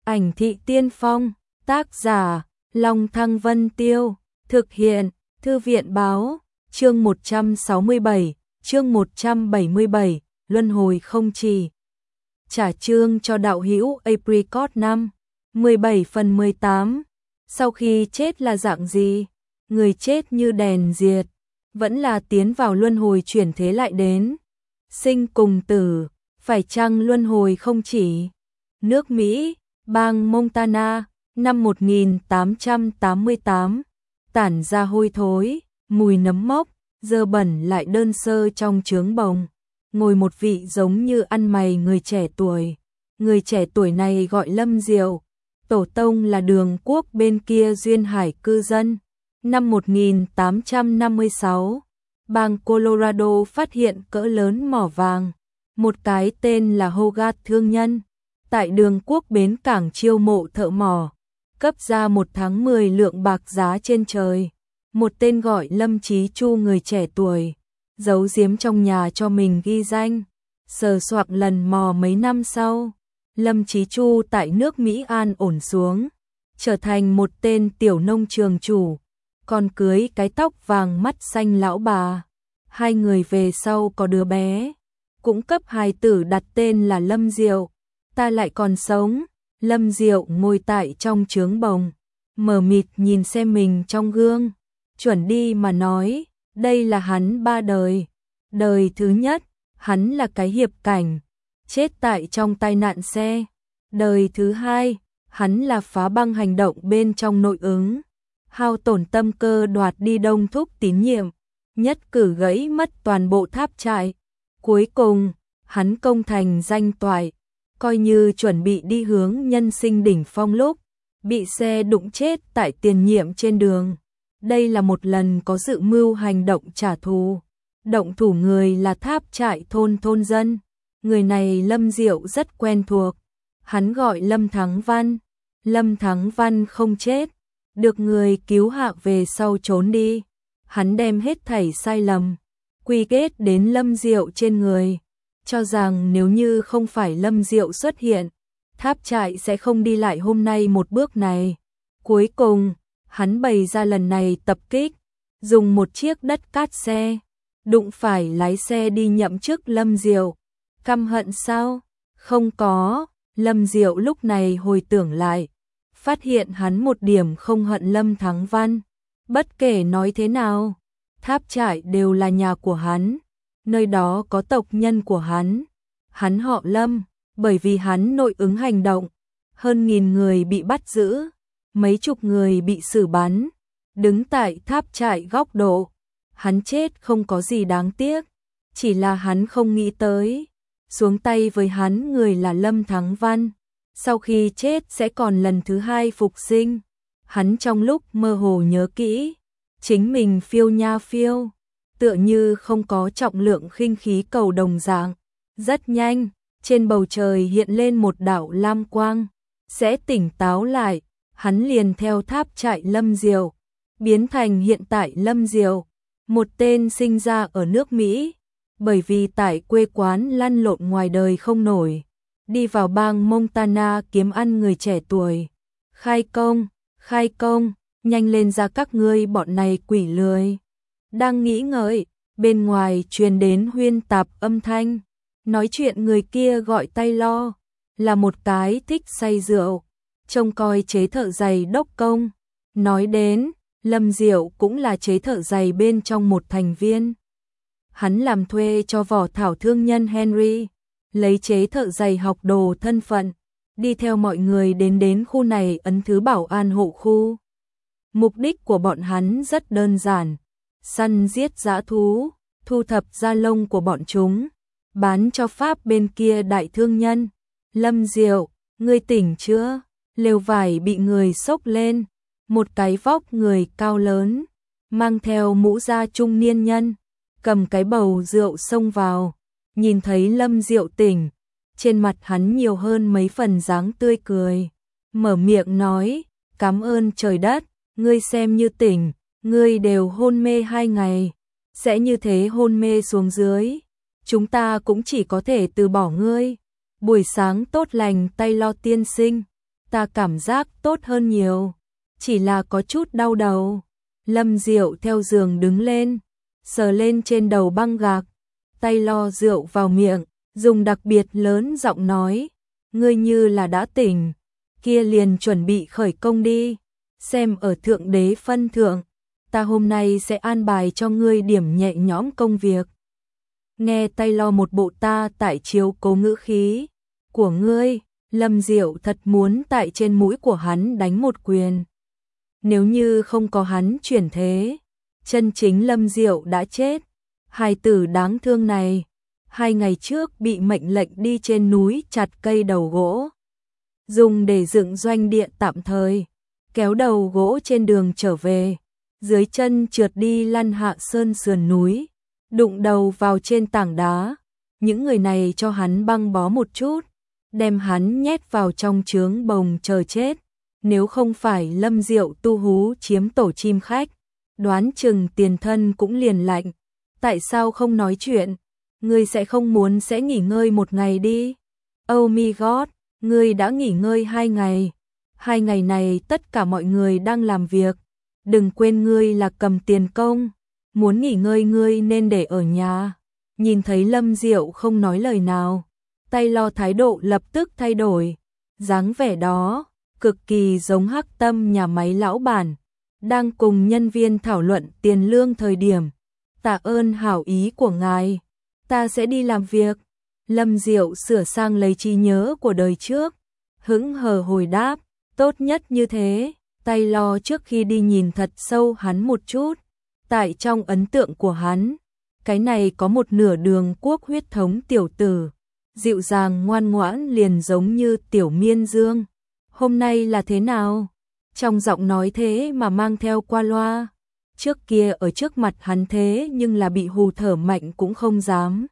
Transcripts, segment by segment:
Ảnh thị tiên phong, tác giả, Long Thăng Vân Tiêu, thực hiện, Thư viện báo, chương 167, chương 177, luân hồi không trì. Trả chương cho đạo hữu Apricot 5, 17 phần 18. Sau khi chết là dạng gì? Người chết như đèn diệt, vẫn là tiến vào luân hồi chuyển thế lại đến. Sinh cùng tử, phải chăng luân hồi không chỉ? Nước Mỹ, bang Montana, năm 1888, tản ra hôi thối, mùi nấm mốc, dơ bẩn lại đơn sơ trong trướng bồng. Ngồi một vị giống như ăn mày người trẻ tuổi. Người trẻ tuổi này gọi Lâm Diệu, tổ tông là Đường Quốc bên kia duyên hải cư dân. Năm 1856, bang Colorado phát hiện cỡ lớn mỏ vàng. Một cái tên là Hogarth thương nhân, tại Đường Quốc bến cảng chiêu mộ thợ mỏ, cấp ra 1 tháng 10 lượng bạc giá trên trời. Một tên gọi Lâm Chí Chu người trẻ tuổi, giấu giếm trong nhà cho mình ghi danh, sờ soạc lần mò mấy năm sau. Lâm Chí Chu tại nước Mỹ an ổn xuống, trở thành một tên tiểu nông trường chủ, còn cưới cái tóc vàng mắt xanh lão bà. Hai người về sau có đứa bé, cũng cấp hài tử đặt tên là Lâm Diệu. Ta lại còn sống. Lâm Diệu ngồi tại trong trướng bồng, mờ mịt nhìn xem mình trong gương, chuẩn đi mà nói, đây là hắn 3 đời. Đời thứ nhất, hắn là cái hiệp cảnh, chết tại trong tai nạn xe. Đời thứ hai, hắn là phá băng hành động bên trong nội ứng, hao tổn tâm cơ đoạt đi Đông Thúc tín nhiệm, nhất cử gãy mất toàn bộ tháp trại. Cuối cùng, hắn công thành danh toại, coi như chuẩn bị đi hướng nhân sinh đỉnh phong lúc bị xe đụng chết tại tiền nhiệm trên đường. Đây là một lần có dự mưu hành động trả thù. Động thủ người là tháp trại thôn dân. Người này Lâm Diệu rất quen thuộc. Hắn gọi Lâm Thắng Văn. Lâm Thắng Văn không chết, được người cứu hạ về sau trốn đi. Hắn đem hết thảy sai lầm quy kết đến Lâm Diệu trên người, cho rằng nếu như không phải Lâm Diệu xuất hiện, tháp trại sẽ không đi lại hôm nay một bước này. Cuối cùng, hắn bày ra lần này tập kích, dùng một chiếc đất cát xe, đụng phải lái xe đi nhậm chức Lâm Diệu. Căm hận sao? Không có. Lâm Diệu lúc này hồi tưởng lại, phát hiện hắn một điểm không hận Lâm Thắng Văn. Bất kể nói thế nào, tháp trại đều là nhà của hắn, nơi đó có tộc nhân của hắn. Hắn họ Lâm, bởi vì hắn nội ứng hành động, hơn 1000 người bị bắt giữ, mấy chục người bị xử bắn. Đứng tại tháp trại góc độ, hắn chết không có gì đáng tiếc, chỉ là hắn không nghĩ tới, xuống tay với hắn người là Lâm Thắng Văn, sau khi chết sẽ còn lần thứ hai phục sinh. Hắn trong lúc mơ hồ nhớ kỹ, chính mình phiêu nha phiêu, tựa như không có trọng lượng khinh khí cầu đồng dạng. Rất nhanh, trên bầu trời hiện lên một đạo lam quang, sẽ tỉnh táo lại, hắn liền theo tháp trại Lâm Diệu, biến thành hiện tại Lâm Diệu, một tên sinh ra ở nước Mỹ, bởi vì tại quê quán lăn lộn ngoài đời không nổi, đi vào bang Montana kiếm ăn người trẻ tuổi. Khai công, nhanh lên ra các ngươi bọn này quỷ lười. Đang nghĩ ngợi, bên ngoài truyền đến huyên tạp âm thanh, nói chuyện người kia gọi Taylor, là một cái thích say rượu, trông coi chế thợ giày đốc công. Nói đến, Lâm Diệu cũng là chế thợ giày bên trong một thành viên. Hắn làm thuê cho vỏ thảo thương nhân Henry, lấy chế thợ giày học đồ thân phận, đi theo mọi người đến khu này ấn thứ bảo an hộ khu. Mục đích của bọn hắn rất đơn giản, săn giết dã thú, thu thập da lông của bọn chúng, bán cho Pháp bên kia đại thương nhân. Lâm Diệu, ngươi tỉnh chưa? Lều vải bị người xốc lên, một cái vóc người cao lớn, mang theo mũ da trung niên nhân, cầm cái bầu rượu xông vào, nhìn thấy Lâm Diệu tỉnh, trên mặt hắn nhiều hơn mấy phần dáng tươi cười, mở miệng nói, cảm ơn trời đất, ngươi xem như tỉnh, ngươi đều hôn mê 2 ngày, sẽ như thế hôn mê xuống dưới, chúng ta cũng chỉ có thể từ bỏ ngươi. Buổi sáng tốt lành Taylor tiên sinh. ta cảm giác tốt hơn nhiều, chỉ là có chút đau đầu. Lâm Diệu theo giường đứng lên, sờ lên trên đầu băng gạc, tay lo rượu vào miệng, dùng đặc biệt lớn giọng nói, ngươi như là đã tỉnh, kia liền chuẩn bị khởi công đi, xem ở thượng đế phân thượng, ta hôm nay sẽ an bài cho ngươi điểm nhẹ nhõm công việc. Nghe tay lo một bộ ta tại chiếu cố ngữ khí của ngươi, Lâm Diệu thật muốn tại trên mũi của hắn đánh một quyền. Nếu như không có hắn chuyển thế, chân chính Lâm Diệu đã chết. Hài tử đáng thương này, 2 ngày trước bị mệnh lệnh đi trên núi chặt cây đầu gỗ, dùng để dựng doanh địa tạm thời, kéo đầu gỗ trên đường trở về, dưới chân trượt đi lăn hạ sơn sườn núi, đụng đầu vào trên tảng đá. Những người này cho hắn băng bó một chút, đem hắn nhét vào trong chướng bồng chờ chết. Nếu không phải Lâm Diệu tu hú chiếm tổ chim khách, đoán chừng tiền thân cũng liền lạnh. Tại sao không nói chuyện? Ngươi sẽ không muốn sẽ nghỉ ngơi một ngày đi? Oh my god, ngươi đã nghỉ ngơi 2 ngày. 2 ngày này tất cả mọi người đang làm việc. Đừng quên ngươi là cầm tiền công. Muốn nghỉ ngơi ngươi nên để ở nhà. Nhìn thấy Lâm Diệu không nói lời nào, tay lo thái độ lập tức thay đổi. Dáng vẻ đó cực kỳ giống Hắc Tâm nhà máy lão bản, đang cùng nhân viên thảo luận tiền lương thời điểm. Tạ ơn hảo ý của ngài, ta sẽ đi làm việc. Lâm Diệu sửa sang lấy trí nhớ của đời trước, hững hờ hồi đáp, tốt nhất như thế. Tay lo trước khi đi nhìn thật sâu hắn một chút. Tại trong ấn tượng của hắn, cái này có một nửa đường quốc huyết thống tiểu tử, dịu dàng ngoan ngoãn liền giống như tiểu miên dương. Hôm nay là thế nào? Trong giọng nói thế mà mang theo qua loa. Trước kia ở trước mặt hắn thế nhưng là bị hù thở mạnh cũng không dám.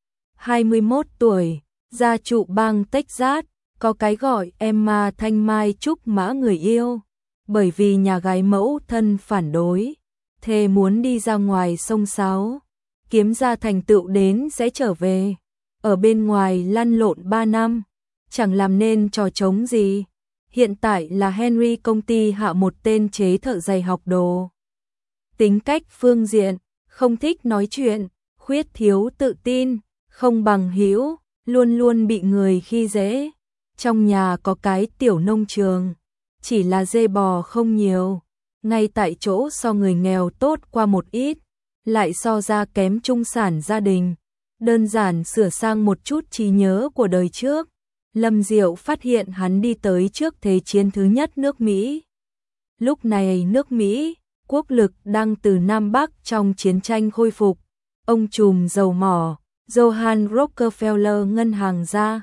21 tuổi, gia trụ bang Texas, có cái gọi Emma Thanh Mai Trúc Mã người yêu. Bởi vì nhà gái mẫu thân phản đối, thề muốn đi ra ngoài sông sáo, kiếm ra thành tựu đến sẽ trở về. Ở bên ngoài lăn lộn 3 năm, chẳng làm nên trò trống gì. Hiện tại là Henry công ty hạ một tên chế thợ giày học đồ. Tính cách phương diện, không thích nói chuyện, khuyết thiếu tự tin, không bằng hữu, luôn luôn bị người khi dễ. Trong nhà có cái tiểu nông trường, chỉ là dê bò không nhiều, ngay tại chỗ so người nghèo tốt qua một ít, lại so ra kém trung sản gia đình. Đơn giản sửa sang một chút trí nhớ của đời trước, Lâm Diệu phát hiện hắn đi tới trước Thế chiến thứ nhất nước Mỹ. Lúc này nước Mỹ, quốc lực đang từ Nam Bắc trong chiến tranh khôi phục. Ông trùm dầu mỏ, Johann Rockefeller ngân hàng gia,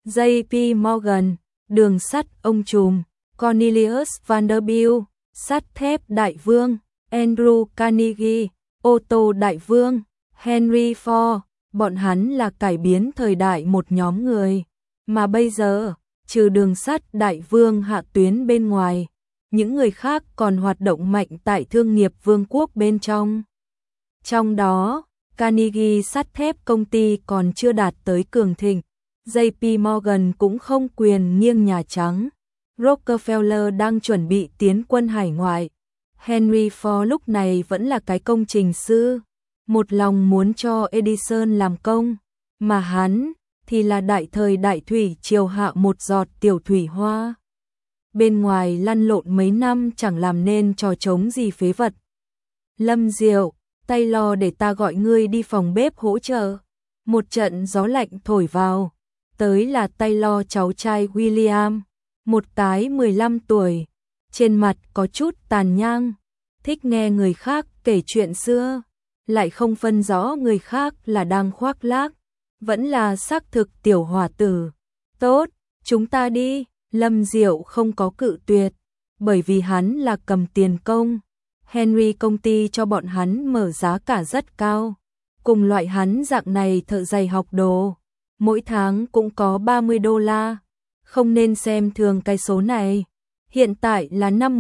JP Morgan, đường sắt ông trùm, Cornelius Vanderbilt, sắt thép đại vương, Andrew Carnegie, ô tô đại vương, Henry Ford, bọn hắn là cải biến thời đại một nhóm người. Mà bây giờ, trừ đường sắt đại vương hạ tuyến bên ngoài, những người khác còn hoạt động mạnh tại thương nghiệp vương quốc bên trong. Trong đó, Carnegie sắt thép công ty còn chưa đạt tới cường thịnh, JP Morgan cũng không quyền nghiêng Nhà Trắng, Rockefeller đang chuẩn bị tiến quân hải ngoại. Henry Ford lúc này vẫn là cái công trình sư, một lòng muốn cho Edison làm công, mà hắn thì là đại thời đại thủy triều hạ một giọt tiểu thủy hoa. Bên ngoài lăn lộn mấy năm chẳng làm nên trò trống gì phế vật. Lâm Diệu, tay lo để ta gọi ngươi đi phòng bếp hỗ trợ. Một trận gió lạnh thổi vào, tới là tay lo cháu trai William, một cái 15 tuổi, trên mặt có chút tàn nhang, thích nghe người khác kể chuyện xưa, lại không phân rõ người khác là đang khoác lác, vẫn là xác thực tiểu hòa tử. Tốt, chúng ta đi. Lâm Diệu không có cự tuyệt, bởi vì hắn là cầm tiền công. Henry công ty cho bọn hắn mở giá cả rất cao. Cùng loại hắn dạng này thợ giày học đồ, mỗi tháng cũng có $30. Không nên xem thường cái số này. Hiện tại là năm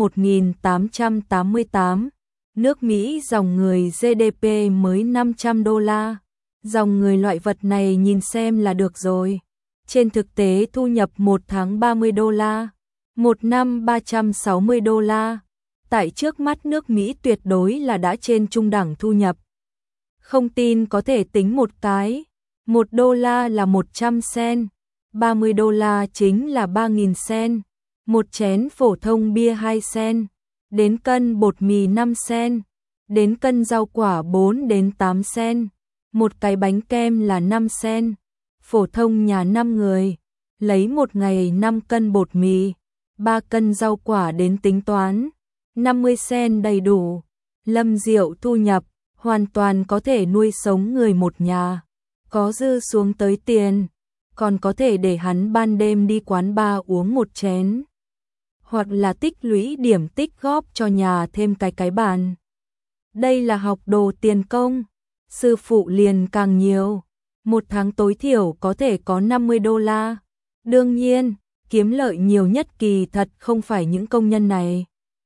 1888. Nước Mỹ dòng người GDP mới $500. Dòng người loại vật này nhìn xem là được rồi. Trên thực tế thu nhập một tháng $30. Một năm 360 đô la. Tại trước mắt nước Mỹ tuyệt đối là đã trên trung đẳng thu nhập. Không tin có thể tính một cái. 1 đô la là 100 cent. 30 đô la chính là 3.000 cent. Một chén phổ thông bia 2 cent. Đến cân bột mì 5 cent. Đến cân rau quả 4 đến 8 cent. Một cái bánh kem là 5 cent. Phổ thông nhà 5 người. Lấy một ngày 5 cân bột mì. 3 cân rau quả đến tính toán. 50 cent đầy đủ. Lâm Diệu thu nhập. Hoàn toàn có thể nuôi sống người một nhà. Có dư xuống tới tiền. Còn có thể để hắn ban đêm đi quán bar uống một chén. Hoặc là tích lũy điểm tích góp cho nhà thêm cái bàn. Đây là học đồ tiền công. Sư phụ liền càng nhiều. Một tháng tối thiểu có thể có 50 đô la. Đương nhiên, kiếm lợi nhiều nhất kỳ thật không phải những công nhân này,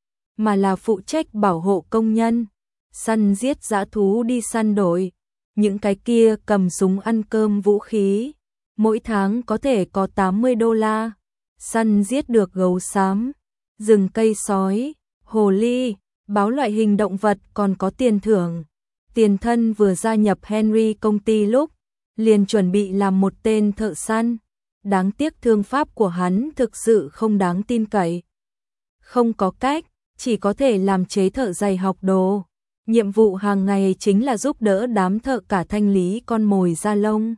mà là phụ trách bảo hộ công nhân, săn giết dã thú đi săn đổi, những cái kia cầm súng ăn cơm vũ khí, mỗi tháng có thể có 80 đô la, săn giết được gấu xám, rừng cây sói, hồ ly, báo loại hình động vật còn có tiền thưởng. Tiền thân vừa gia nhập Henry công ty lúc, liền chuẩn bị làm một tên thợ săn. Đáng tiếc thương pháp của hắn thực sự không đáng tin cậy. Không có cách, chỉ có thể làm chế thợ giày học đồ. Nhiệm vụ hàng ngày chính là giúp đỡ đám thợ cả thanh lý con mồi da lông.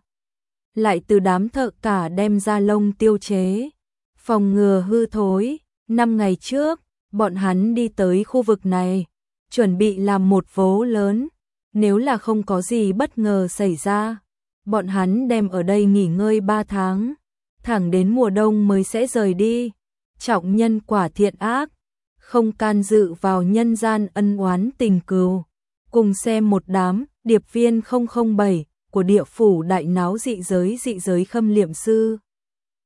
Lại từ đám thợ cả đem da lông tiêu chế, phòng ngừa hư thối. 5 ngày trước, bọn hắn đi tới khu vực này, chuẩn bị làm một vố lớn. Nếu là không có gì bất ngờ xảy ra, bọn hắn đem ở đây nghỉ ngơi 3 tháng. Thẳng đến mùa đông mới sẽ rời đi. Trọng nhân quả thiện ác, không can dự vào nhân gian ân oán tình cừu. Cùng xem một đám điệp viên 007 của địa phủ đại náo dị giới khâm liệm sư.